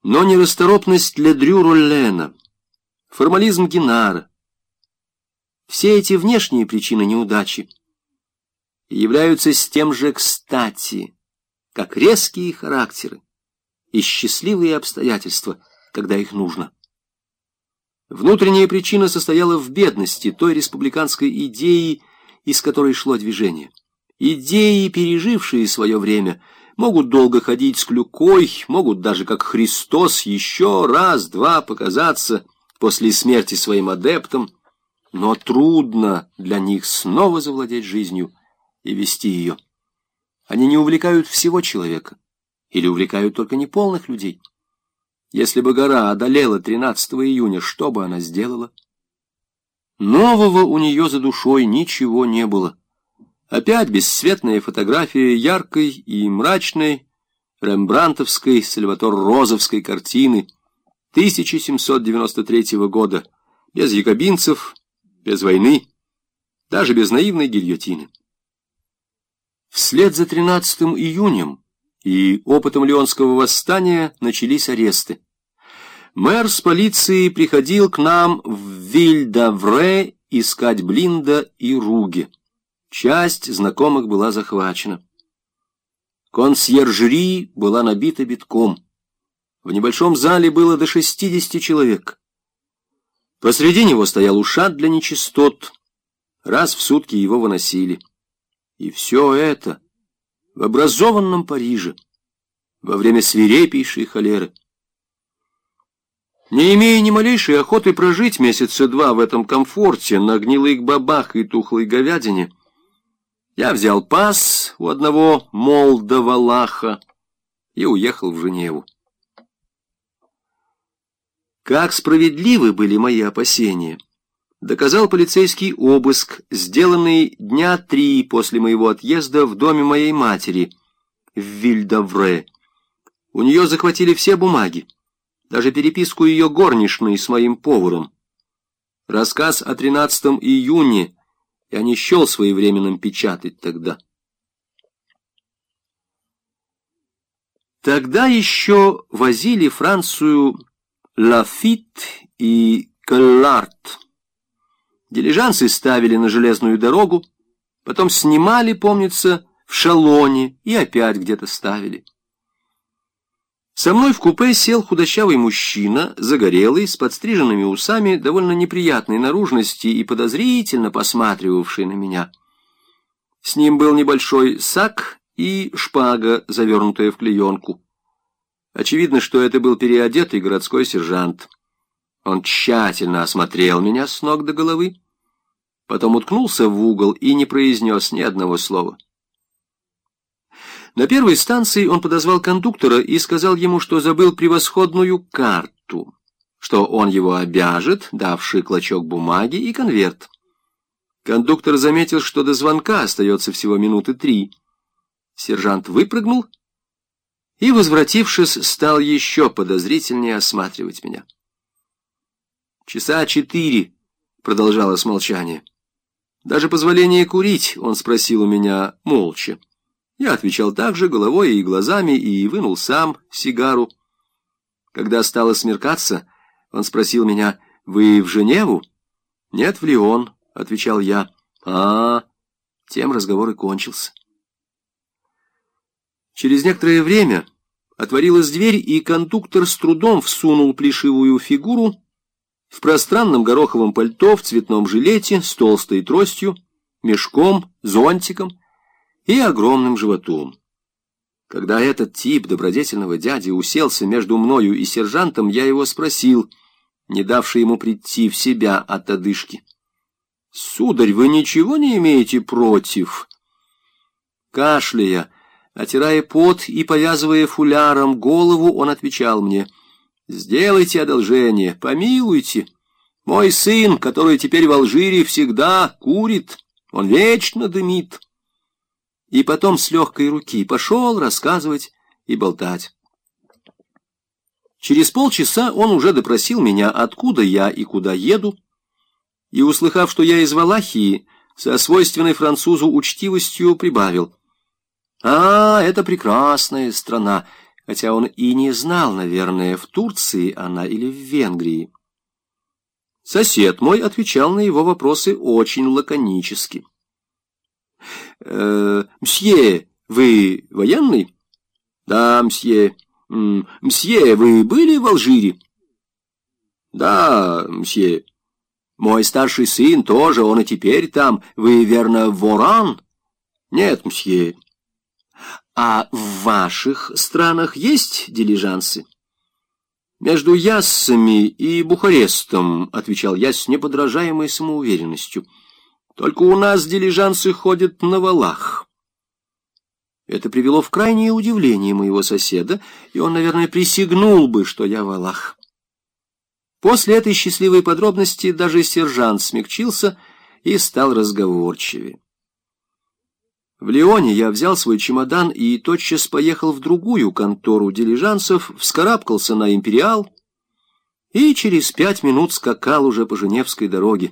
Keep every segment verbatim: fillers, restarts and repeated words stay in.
Но нерасторопность Ледрю Роллена, формализм Генара, все эти внешние причины неудачи являются с тем же кстати, как резкие характеры и счастливые обстоятельства, когда их нужно. Внутренняя причина состояла в бедности той республиканской идеи, из которой шло движение. Идеи, пережившие свое время, могут долго ходить с клюкой, могут даже, как Христос, еще раз-два показаться после смерти своим адептам, но трудно для них снова завладеть жизнью и вести ее. Они не увлекают всего человека или увлекают только неполных людей. Если бы гора одолела тринадцатого июня, что бы она сделала? Нового у нее за душой ничего не было. Опять бесцветная фотография яркой и мрачной рембрандтовской, сальватор-розовской картины тысяча семьсот девяносто третьего года, без якобинцев, без войны, даже без наивной гильотины. Вслед за тринадцатым июнем и опытом Лионского восстания начались аресты. Мэр с полицией приходил к нам в Виль-д'Авре искать Блинда и Руге. Часть знакомых была захвачена. Консьержери была набита битком. В небольшом зале было до шестидесяти человек. Посреди него стоял ушат для нечистот. Раз в сутки его выносили. И все это в образованном Париже, во время свирепейшей холеры. Не имея ни малейшей охоты прожить месяца два в этом комфорте, на гнилых бобах и тухлой говядине, я взял пас у одного молдавалаха и уехал в Женеву. Как справедливы были мои опасения, доказал полицейский обыск, сделанный дня три после моего отъезда в доме моей матери в Виль-д'Авре. У нее захватили все бумаги, даже переписку ее горничной с моим поваром. Рассказ о тринадцатом июня я не счел своевременным печатать тогда. Тогда еще возили Францию Лафит и Коллард. Дилижансы ставили на железную дорогу, потом снимали, помнится, в Шалоне и опять где-то ставили. Со мной в купе сел худощавый мужчина, загорелый, с подстриженными усами, довольно неприятной наружности и подозрительно посматривавший на меня. С ним был небольшой сак и шпага, завернутая в клеенку. Очевидно, что это был переодетый городской сержант. Он тщательно осмотрел меня с ног до головы, потом уткнулся в угол и не произнес ни одного слова. На первой станции он подозвал кондуктора и сказал ему, что забыл превосходную карту, что он его обяжет, давший клочок бумаги и конверт. Кондуктор заметил, что до звонка остается всего минуты три. Сержант выпрыгнул и, возвратившись, стал еще подозрительнее осматривать меня. Часа четыре продолжалось молчание. Даже позволение курить он спросил у меня молча. Я отвечал также головой и глазами и вынул сам сигару. Когда стало смеркаться, он спросил меня: «Вы в Женеву?» «Нет, в Лион», — отвечал я. а, -а, -а Тем разговор и кончился. Через некоторое время отворилась дверь, и кондуктор с трудом всунул плешивую фигуру в пространном гороховом пальто, в цветном жилете, с толстой тростью, мешком, зонтиком и огромным животом. Когда этот тип добродетельного дяди уселся между мною и сержантом, я его спросил, не давший ему прийти в себя от одышки: «Сударь, вы ничего не имеете против?» Кашляя, отирая пот и повязывая фуляром голову, он отвечал мне: «Сделайте одолжение, помилуйте. Мой сын, который теперь в Алжире, всегда курит, он вечно дымит». И потом с легкой руки пошел рассказывать и болтать. Через полчаса он уже допросил меня, откуда я и куда еду, и, услыхав, что я из Валахии, со свойственной французу учтивостью прибавил: «А, это прекрасная страна. хотя он и не знал, наверное, в Турции она или в Венгрии. Сосед мой отвечал на его вопросы очень лаконически. «Э, «Мсье, вы военный?» «Да, мсье». «Мсье, вы были в Алжире?» «Да, мсье». «Мой старший сын тоже, он и теперь там. Вы, верно, в Оран?» «Нет, мсье». «А в ваших странах есть дилижансы?» «Между Яссами и Бухарестом», — отвечал я с неподражаемой самоуверенностью. «Только у нас дилижансы ходят на валах». Это привело в крайнее удивление моего соседа, и он, наверное, присягнул бы, что я валах. После этой счастливой подробности даже сержант смягчился и стал разговорчивее. В Лионе я взял свой чемодан и тотчас поехал в другую контору дилижансов, вскарабкался на «Империал» и через пять минут скакал уже по Женевской дороге.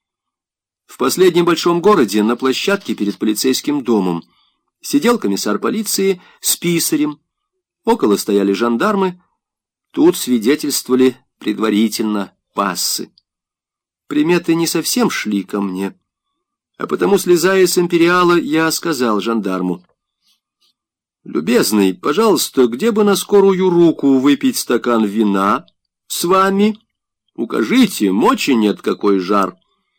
В последнем большом городе, на площадке перед полицейским домом, сидел комиссар полиции с писарем, около стояли жандармы, тут свидетельствовали предварительно пассы. Приметы не совсем шли ко мне, а потому, слезая с «Империала», я сказал жандарму: «Любезный, пожалуйста, где бы на скорую руку выпить стакан вина с вами? Укажите, мочи нет, какой жар».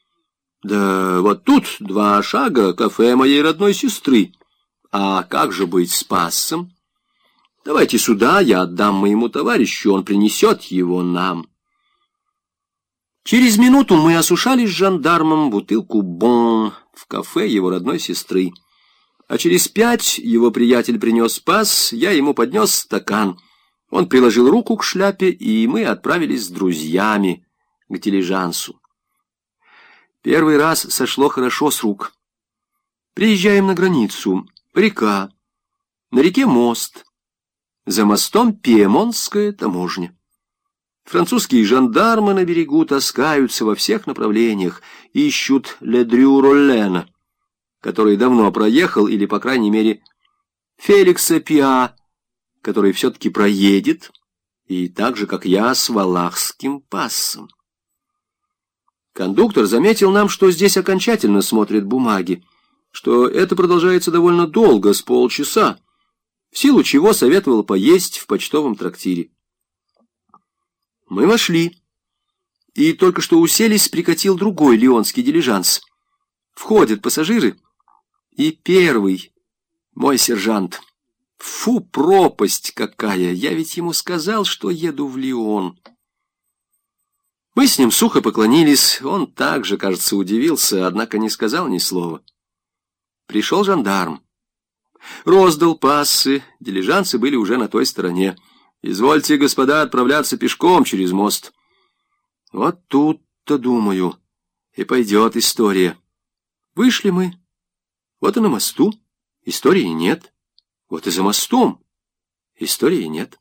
«Да вот тут два шага, кафе моей родной сестры. А как же быть с пассом? Давайте сюда, я отдам моему товарищу, он принесет его нам». Через минуту мы осушали с жандармом бутылку «Бон» в кафе его родной сестры. А через пять его приятель принес пасс, я ему поднес стакан. Он приложил руку к шляпе, и мы отправились с друзьями к дилижансу. Первый раз сошло хорошо с рук. Приезжаем на границу. Река. На реке мост. За мостом пьемонтская таможня. Французские жандармы на берегу таскаются во всех направлениях, ищут Ледрю-Роллена, который давно проехал, или, по крайней мере, Феликса Пиа, который все-таки проедет, и так же, как я, с валахским пассом. Кондуктор заметил нам, что здесь окончательно смотрят бумаги, что это продолжается довольно долго, с полчаса, в силу чего советовал поесть в почтовом трактире. Мы вошли, и только что уселись, прикатил другой лионский дилижанс. Входят пассажиры, и первый мой сержант. Фу, пропасть какая! Я ведь ему сказал, что еду в Лион. Мы с ним сухо поклонились, он также, кажется, удивился, однако не сказал ни слова. Пришел жандарм. Роздал пассы, дилижансы были уже на той стороне. «Извольте, господа, отправляться пешком через мост». Вот тут-то, думаю, и пойдет история. Вышли мы. Вот и на мосту. Истории нет. Вот и за мостом. Истории нет.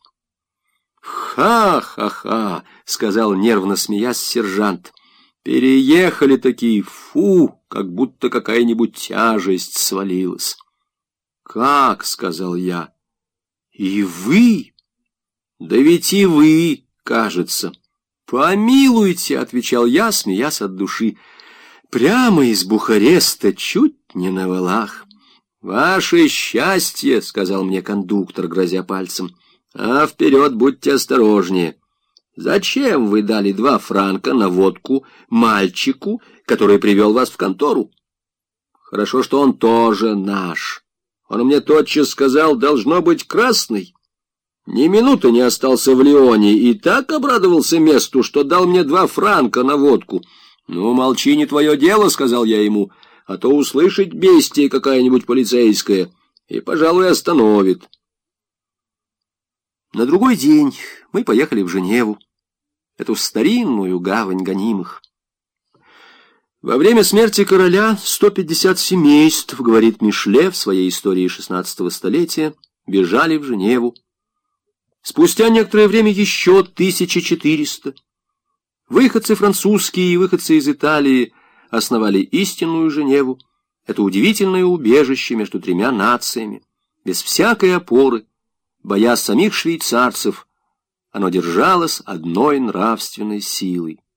«Ха-ха-ха», — сказал, нервно смеясь, сержант. «Переехали такие, фу, как будто какая-нибудь тяжесть свалилась». «Как?» — сказал я. «И вы?» «Да ведь и вы, кажется». «Помилуйте», — отвечал я, смеясь от души. «Прямо из Бухареста, чуть не на валах». «Ваше счастье», — сказал мне кондуктор, грозя пальцем. «А вперед будьте осторожнее. Зачем вы дали два франка на водку мальчику, который привел вас в контору? Хорошо, что он тоже наш. Он мне тотчас сказал, должно быть красный. Ни минуты не остался в Лионе и так обрадовался месту, что дал мне два франка на водку. «Ну, молчи, не твое дело», — сказал я ему, — «а то услышать бестия какая-нибудь полицейская и, пожалуй, остановит». На другой день мы поехали в Женеву, эту старинную гавань гонимых. Во время смерти короля сто пятьдесят семейств, говорит Мишле в своей истории шестнадцатого столетия, бежали в Женеву. Спустя некоторое время еще тысяча четыреста. Выходцы французские и выходцы из Италии основали истинную Женеву, это удивительное убежище между тремя нациями, без всякой опоры, боясь самих швейцарцев, оно держалось одной нравственной силой.